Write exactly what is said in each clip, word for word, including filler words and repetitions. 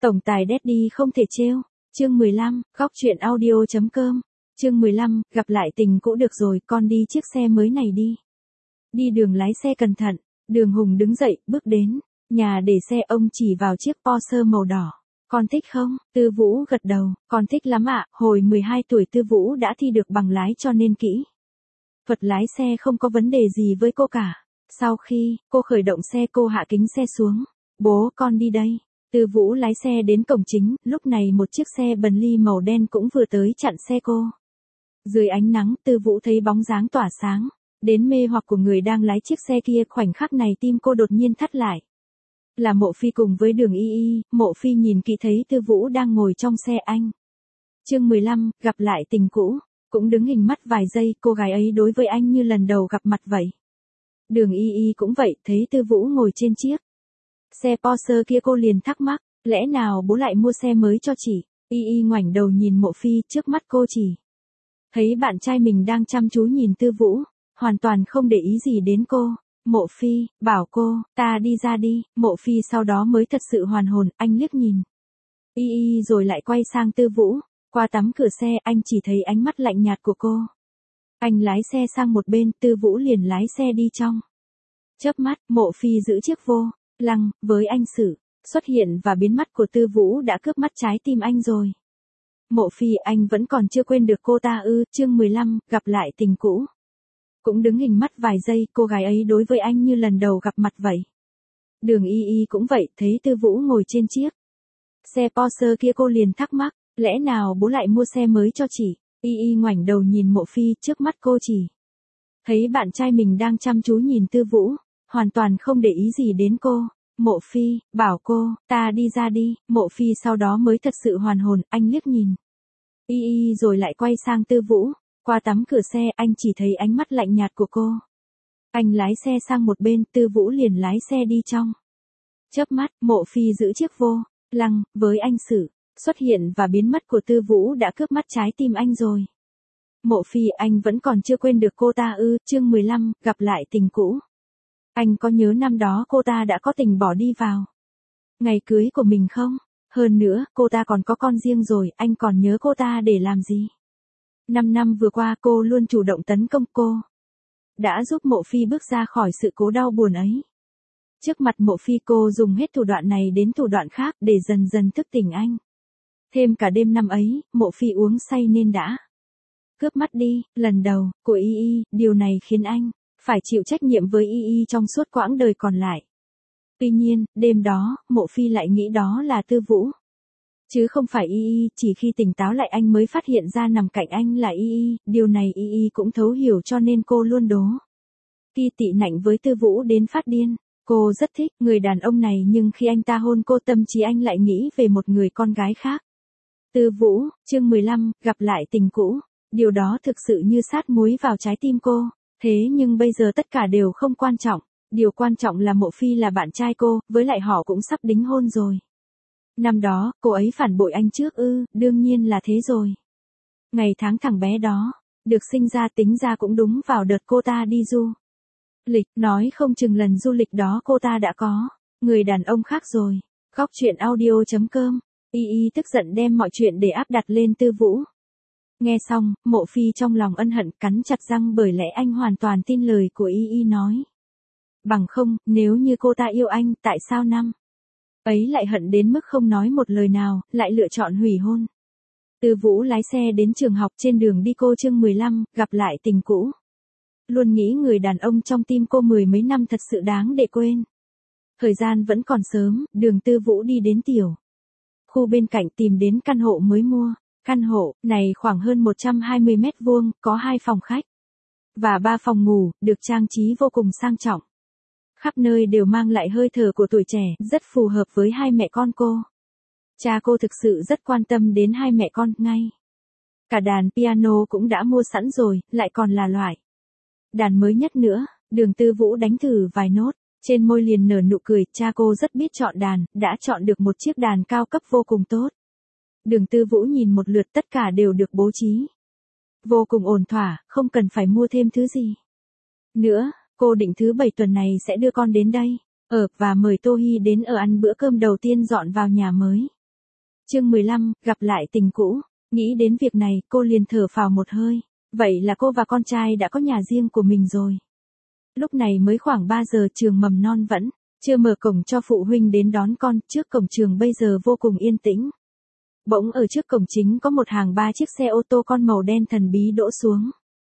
Tổng tài Daddy không thể trêu. Chương mười lăm, góc truyện audio chấm com. Chương mười lăm, gặp lại tình cũ được rồi, con đi chiếc xe mới này đi. Đi đường lái xe cẩn thận. Đường Hùng đứng dậy, bước đến. Nhà để xe, ông chỉ vào chiếc Porsche màu đỏ. Con thích không? Tư Vũ gật đầu, con thích lắm ạ, hồi mười hai tuổi Tư Vũ đã thi được bằng lái cho nên kỹ. Thuật lái xe không có vấn đề gì với cô cả. Sau khi cô khởi động xe, cô hạ kính xe xuống. Bố, con đi đây. Tư Vũ lái xe đến cổng chính, lúc này một chiếc xe Bentley màu đen cũng vừa tới chặn xe cô. Dưới ánh nắng, Tư Vũ thấy bóng dáng tỏa sáng, đến mê hoặc của người đang lái chiếc xe kia. Khoảnh khắc này tim cô đột nhiên thắt lại. Là Mộ Phi cùng với Đường Y Y. Mộ Phi nhìn kỹ thấy Tư Vũ đang ngồi trong xe anh. Chương mười lăm, gặp lại tình cũ. Cũng đứng hình mắt vài giây, cô gái ấy đối với anh như lần đầu gặp mặt vậy. Đường Y Y cũng vậy, thấy Tư Vũ ngồi trên chiếc xe Porsche kia cô liền thắc mắc, lẽ nào bố lại mua xe mới cho chị? Y Y ngoảnh đầu nhìn Mộ Phi, trước mắt cô chỉ thấy bạn trai mình đang chăm chú nhìn Tư Vũ, hoàn toàn không để ý gì đến cô. Mộ Phi bảo cô, ta đi ra đi. Mộ Phi sau đó mới thật sự hoàn hồn, anh liếc nhìn Y Y rồi lại quay sang Tư Vũ. Qua tấm cửa xe, anh chỉ thấy ánh mắt lạnh nhạt của cô. Anh lái xe sang một bên, Tư Vũ liền lái xe đi trong. Chớp mắt, Mộ Phi giữ chiếc vô lăng với anh sự xuất hiện và biến mất của Tư Vũ đã cướp mất trái tim anh rồi. Mộ Phi, anh vẫn còn chưa quên được cô ta ư? Chương mười lăm, gặp lại tình cũ. Cũng đứng hình mắt vài giây, cô gái ấy đối với anh như lần đầu gặp mặt vậy. Đường Y Y cũng vậy, thấy Tư Vũ ngồi trên chiếc xe Porsche kia cô liền thắc mắc, lẽ nào bố lại mua xe mới cho chị? Y Y ngoảnh đầu nhìn Mộ Phi, trước mắt cô chỉ thấy bạn trai mình đang chăm chú nhìn Tư Vũ, hoàn toàn không để ý gì đến cô. Mộ Phi bảo cô, ta đi ra đi. Mộ Phi sau đó mới thật sự hoàn hồn, anh liếc nhìn Y Y rồi lại quay sang Tư Vũ. Qua tấm cửa xe, anh chỉ thấy ánh mắt lạnh nhạt của cô. Anh lái xe sang một bên, Tư Vũ liền lái xe đi trong. Chớp mắt, Mộ Phi giữ chiếc vô lăng với anh sự xuất hiện và biến mất của Tư Vũ đã cướp mất trái tim anh rồi. Mộ Phi, anh vẫn còn chưa quên được cô ta ư? Chương mười lăm, gặp lại tình cũ. Anh có nhớ năm đó cô ta đã có tình bỏ đi vào ngày cưới của mình không? Hơn nữa, cô ta còn có con riêng rồi, anh còn nhớ cô ta để làm gì? Năm năm vừa qua cô luôn chủ động tấn công, cô đã giúp Mộ Phi bước ra khỏi sự cố đau buồn ấy. Trước mặt Mộ Phi cô dùng hết thủ đoạn này đến thủ đoạn khác để dần dần thức tỉnh anh. Thêm cả đêm năm ấy, Mộ Phi uống say nên đã cướp mất đi lần đầu của Y Y, điều này khiến anh phải chịu trách nhiệm với Y Y trong suốt quãng đời còn lại. Tuy nhiên, đêm đó, Mộ Phi lại nghĩ đó là Tư Vũ, chứ không phải Y Y. Chỉ khi tỉnh táo lại anh mới phát hiện ra nằm cạnh anh là Y Y, điều này Y Y cũng thấu hiểu cho nên cô luôn đố kỵ tị nạnh với Tư Vũ đến phát điên. Cô rất thích người đàn ông này nhưng khi anh ta hôn cô, tâm trí anh lại nghĩ về một người con gái khác. Tư Vũ, chương mười lăm, gặp lại tình cũ. Điều đó thực sự như sát muối vào trái tim cô. Thế nhưng bây giờ tất cả đều không quan trọng. Điều quan trọng là Mộ Phi là bạn trai cô, với lại họ cũng sắp đính hôn rồi. Năm đó, cô ấy phản bội anh trước ư? Đương nhiên là thế rồi. Ngày tháng thằng bé đó được sinh ra tính ra cũng đúng vào đợt cô ta đi du lịch, nói không chừng lần du lịch đó cô ta đã có người đàn ông khác rồi. Góc truyện audio chấm com. Y Y tức giận đem mọi chuyện để áp đặt lên Tư Vũ. Nghe xong, Mộ Phi trong lòng ân hận cắn chặt răng bởi lẽ anh hoàn toàn tin lời của Y Y nói. Bằng không, nếu như cô ta yêu anh, tại sao năm ấy lại hận đến mức không nói một lời nào, lại lựa chọn hủy hôn. Tư Vũ lái xe đến trường học, trên đường đi cô. Chương mười lăm, gặp lại tình cũ. Luôn nghĩ người đàn ông trong tim cô mười mấy năm thật sự đáng để quên. Thời gian vẫn còn sớm, đường Tư Vũ đi đến tiểu khu bên cạnh tìm đến căn hộ mới mua. Căn hộ này khoảng hơn một trăm hai mươi mét vuông, có hai phòng khách và ba phòng ngủ, được trang trí vô cùng sang trọng. Khắp nơi đều mang lại hơi thở của tuổi trẻ, rất phù hợp với hai mẹ con cô. Cha cô thực sự rất quan tâm đến hai mẹ con, ngay cả đàn piano cũng đã mua sẵn rồi, lại còn là loại đàn mới nhất nữa. Đường Tư Vũ đánh thử vài nốt, trên môi liền nở nụ cười, cha cô rất biết chọn đàn, đã chọn được một chiếc đàn cao cấp vô cùng tốt. Đường Tư Vũ nhìn một lượt, tất cả đều được bố trí vô cùng ổn thỏa, không cần phải mua thêm thứ gì nữa. Cô định thứ bảy tuần này sẽ đưa con đến đây ở và mời Tô Hi đến ở ăn bữa cơm đầu tiên dọn vào nhà mới. Chương mười lăm, gặp lại tình cũ. Nghĩ đến việc này, cô liền thở phào một hơi. Vậy là cô và con trai đã có nhà riêng của mình rồi. Lúc này mới khoảng ba giờ, trường mầm non vẫn chưa mở cổng cho phụ huynh đến đón con, trước cổng trường bây giờ vô cùng yên tĩnh. Bỗng ở trước cổng chính có một hàng ba chiếc xe ô tô con màu đen thần bí đỗ xuống.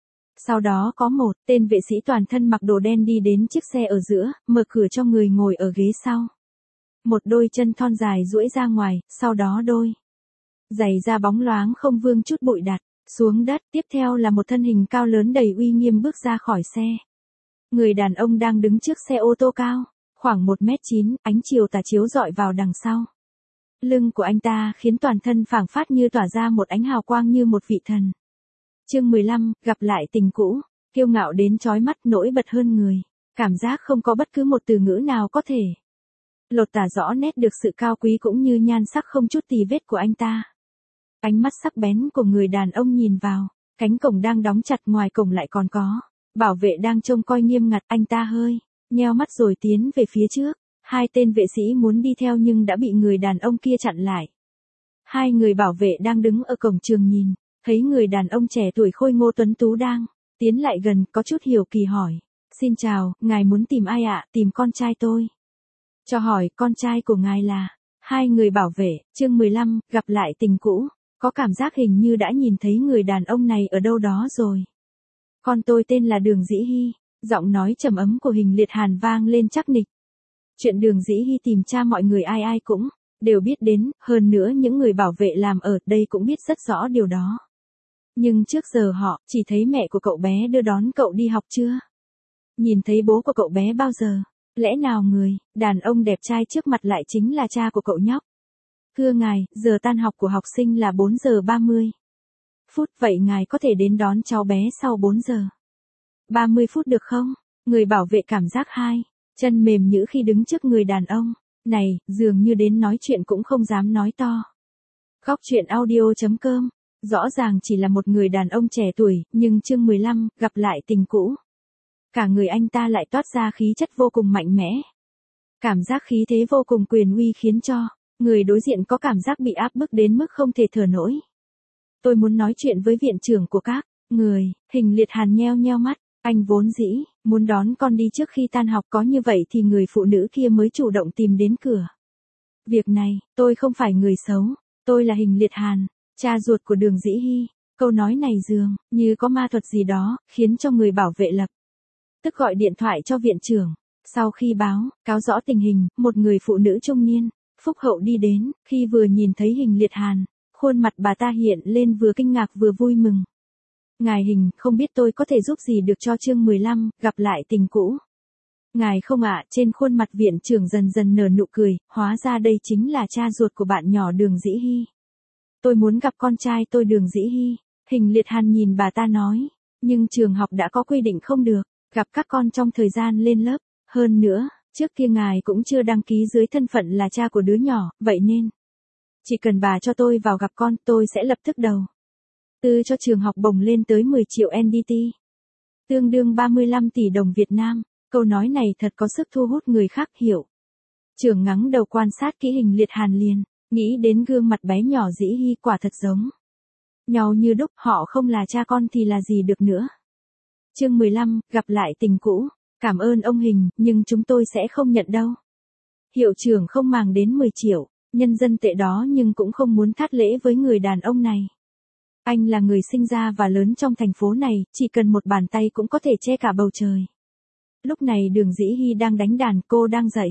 Sau đó có một tên vệ sĩ toàn thân mặc đồ đen đi đến chiếc xe ở giữa, mở cửa cho người ngồi ở ghế sau. Một đôi chân thon dài duỗi ra ngoài, sau đó đôi giày da bóng loáng không vương chút bụi đặt xuống đất, tiếp theo là một thân hình cao lớn đầy uy nghiêm bước ra khỏi xe. Người đàn ông đang đứng trước xe ô tô cao, khoảng một mét chín, ánh chiều tà chiếu rọi vào đằng sau. Lưng của anh ta khiến toàn thân phảng phất như tỏa ra một ánh hào quang như một vị thần. Chương mười lăm, gặp lại tình cũ, kiêu ngạo đến chói mắt, nổi bật hơn người. Cảm giác không có bất cứ một từ ngữ nào có thể lột tả rõ nét được sự cao quý cũng như nhan sắc không chút tì vết của anh ta. Ánh mắt sắc bén của người đàn ông nhìn vào, cánh cổng đang đóng chặt, ngoài cổng lại còn có bảo vệ đang trông coi nghiêm ngặt. Anh ta hơi nheo mắt rồi tiến về phía trước. Hai tên vệ sĩ muốn đi theo nhưng đã bị người đàn ông kia chặn lại. Hai người bảo vệ đang đứng ở cổng trường nhìn, thấy người đàn ông trẻ tuổi khôi ngô tuấn tú đang tiến lại gần, có chút hiếu kỳ hỏi. Xin chào, ngài muốn tìm ai ạ? Tìm con trai tôi. Cho hỏi, con trai của ngài là? Hai người bảo vệ. Chương mười lăm, gặp lại tình cũ. Có cảm giác hình như đã nhìn thấy người đàn ông này ở đâu đó rồi. Con tôi tên là Đường Dĩ Hy. Giọng nói trầm ấm của Hình Liệt Hàn vang lên chắc nịch. Chuyện Đường Dĩ Hy tìm cha mọi người ai ai cũng đều biết đến, hơn nữa những người bảo vệ làm ở đây cũng biết rất rõ điều đó. Nhưng trước giờ họ chỉ thấy mẹ của cậu bé đưa đón cậu đi học chưa nhìn thấy bố của cậu bé bao giờ. Lẽ nào người đàn ông đẹp trai trước mặt lại chính là cha của cậu nhóc? Thưa ngài, giờ tan học của học sinh là bốn giờ ba mươi phút, vậy ngài có thể đến đón cháu bé sau bốn giờ ba mươi phút được không? Người bảo vệ cảm giác hai chân mềm nhũn khi đứng trước người đàn ông này, dường như đến nói chuyện cũng không dám nói to. Góc truyện audio chấm com. Rõ ràng chỉ là một người đàn ông trẻ tuổi, nhưng chương mười lăm, gặp lại tình cũ. Cả người anh ta lại toát ra khí chất vô cùng mạnh mẽ. Cảm giác khí thế vô cùng quyền uy khiến cho người đối diện có cảm giác bị áp bức đến mức không thể thở nổi. Tôi muốn nói chuyện với viện trưởng của các người. Hình Liệt Hàn nheo nheo mắt. Anh vốn dĩ muốn đón con đi trước khi tan học, có như vậy thì người phụ nữ kia mới chủ động tìm đến cửa. Việc này, tôi không phải người xấu. Tôi là Hình Liệt Hàn, cha ruột của Đường Dĩ Hy. Câu nói này dường như có ma thuật gì đó, khiến cho người bảo vệ lập tức gọi điện thoại cho viện trưởng. Sau khi báo cáo rõ tình hình, một người phụ nữ trung niên phúc hậu đi đến. Khi vừa nhìn thấy Hình Liệt Hàn, khuôn mặt bà ta hiện lên vừa kinh ngạc vừa vui mừng. Ngài Hình, không biết tôi có thể giúp gì được cho? Chương mười lăm, gặp lại tình cũ. Ngài không ạ? Trên khuôn mặt viện trưởng dần dần nở nụ cười, hóa ra đây chính là cha ruột của bạn nhỏ Đường Dĩ Hy. Tôi muốn gặp con trai tôi Đường Dĩ Hy. Hình Liệt Hàn nhìn bà ta nói, nhưng trường học đã có quy định không được gặp các con trong thời gian lên lớp. Hơn nữa, trước kia ngài cũng chưa đăng ký dưới thân phận là cha của đứa nhỏ, vậy nên chỉ cần bà cho tôi vào gặp con, tôi sẽ lập tức đầu tư cho trường học bổng lên tới mười triệu en đê tê, tương đương ba mươi lăm tỷ đồng Việt Nam. Câu nói này thật có sức thu hút người khác hiểu. Trưởng ngắng đầu quan sát kỹ Hình Liệt Hàn liền nghĩ đến gương mặt bé nhỏ Dĩ Hy, quả thật giống nhau như đúc. Họ không là cha con thì là gì được nữa. Chương mười lăm, gặp lại tình cũ. Cảm ơn ông Hình, nhưng chúng tôi sẽ không nhận đâu. Hiệu trưởng không màng đến mười triệu nhân dân tệ đó nhưng cũng không muốn thắt lễ với người đàn ông này. Anh là người sinh ra và lớn trong thành phố này, chỉ cần một bàn tay cũng có thể che cả bầu trời. Lúc này Đường Dĩ Hy đang đánh đàn, cô đang dạy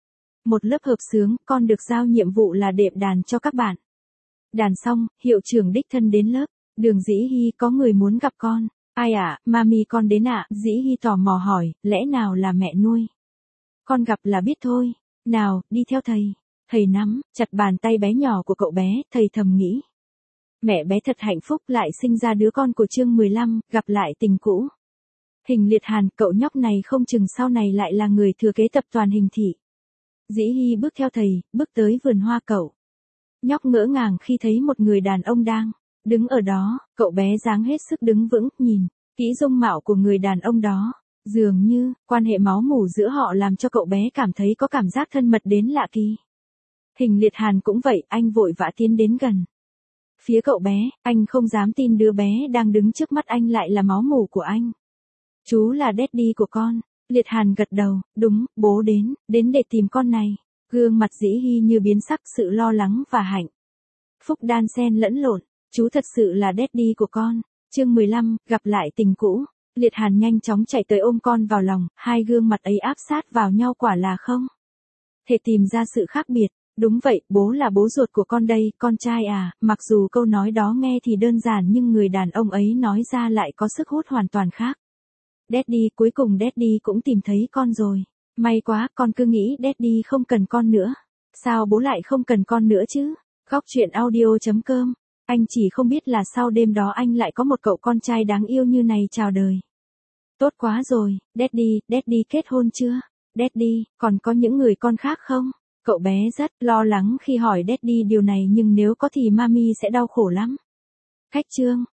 một lớp hợp xướng, con được giao nhiệm vụ là đệm đàn cho các bạn. Đàn xong, hiệu trưởng đích thân đến lớp. Đường Dĩ Hy, có người muốn gặp con. Ai ạ? À? Mami con đến ạ. À? Dĩ Hy tò mò hỏi, lẽ nào là mẹ nuôi? Con gặp là biết thôi. Nào, đi theo thầy. Thầy nắm chặt bàn tay bé nhỏ của cậu bé, thầy thầm nghĩ. Mẹ bé thật hạnh phúc lại sinh ra đứa con của. Chương mười lăm, gặp lại tình cũ. Hình Liệt Hàn, cậu nhóc này không chừng sau này lại là người thừa kế tập đoàn Hình thị. Dĩ Hy bước theo thầy, bước tới vườn hoa. Cậu nhóc ngỡ ngàng khi thấy một người đàn ông đang đứng ở đó. Cậu bé dáng hết sức đứng vững, nhìn kỹ dung mạo của người đàn ông đó. Dường như quan hệ máu mủ giữa họ làm cho cậu bé cảm thấy có cảm giác thân mật đến lạ kỳ. Hình Liệt Hàn cũng vậy, anh vội vã tiến đến gần. Phía cậu bé, anh không dám tin đứa bé đang đứng trước mắt anh lại là máu mủ của anh. Chú là daddy của con. Liệt Hàn gật đầu, đúng, bố đến, đến để tìm con này. Gương mặt Dĩ Hy như biến sắc, sự lo lắng và hạnh phúc đan xen lẫn lộn. Chú thật sự là daddy của con. Chương mười lăm, gặp lại tình cũ. Liệt Hàn nhanh chóng chạy tới ôm con vào lòng, hai gương mặt ấy áp sát vào nhau quả là không thể tìm ra sự khác biệt. Đúng vậy, bố là bố ruột của con đây, con trai à, mặc dù câu nói đó nghe thì đơn giản nhưng người đàn ông ấy nói ra lại có sức hút hoàn toàn khác. Daddy, cuối cùng Daddy cũng tìm thấy con rồi. May quá, con cứ nghĩ Daddy không cần con nữa. Sao bố lại không cần con nữa chứ? Góc truyện audio chấm com. Anh chỉ không biết là sau đêm đó anh lại có một cậu con trai đáng yêu như này chào đời. Tốt quá rồi, Daddy, Daddy kết hôn chưa? Daddy, còn có những người con khác không? Cậu bé rất lo lắng khi hỏi Daddy điều này nhưng nếu có thì Mami sẽ đau khổ lắm. Khách chương.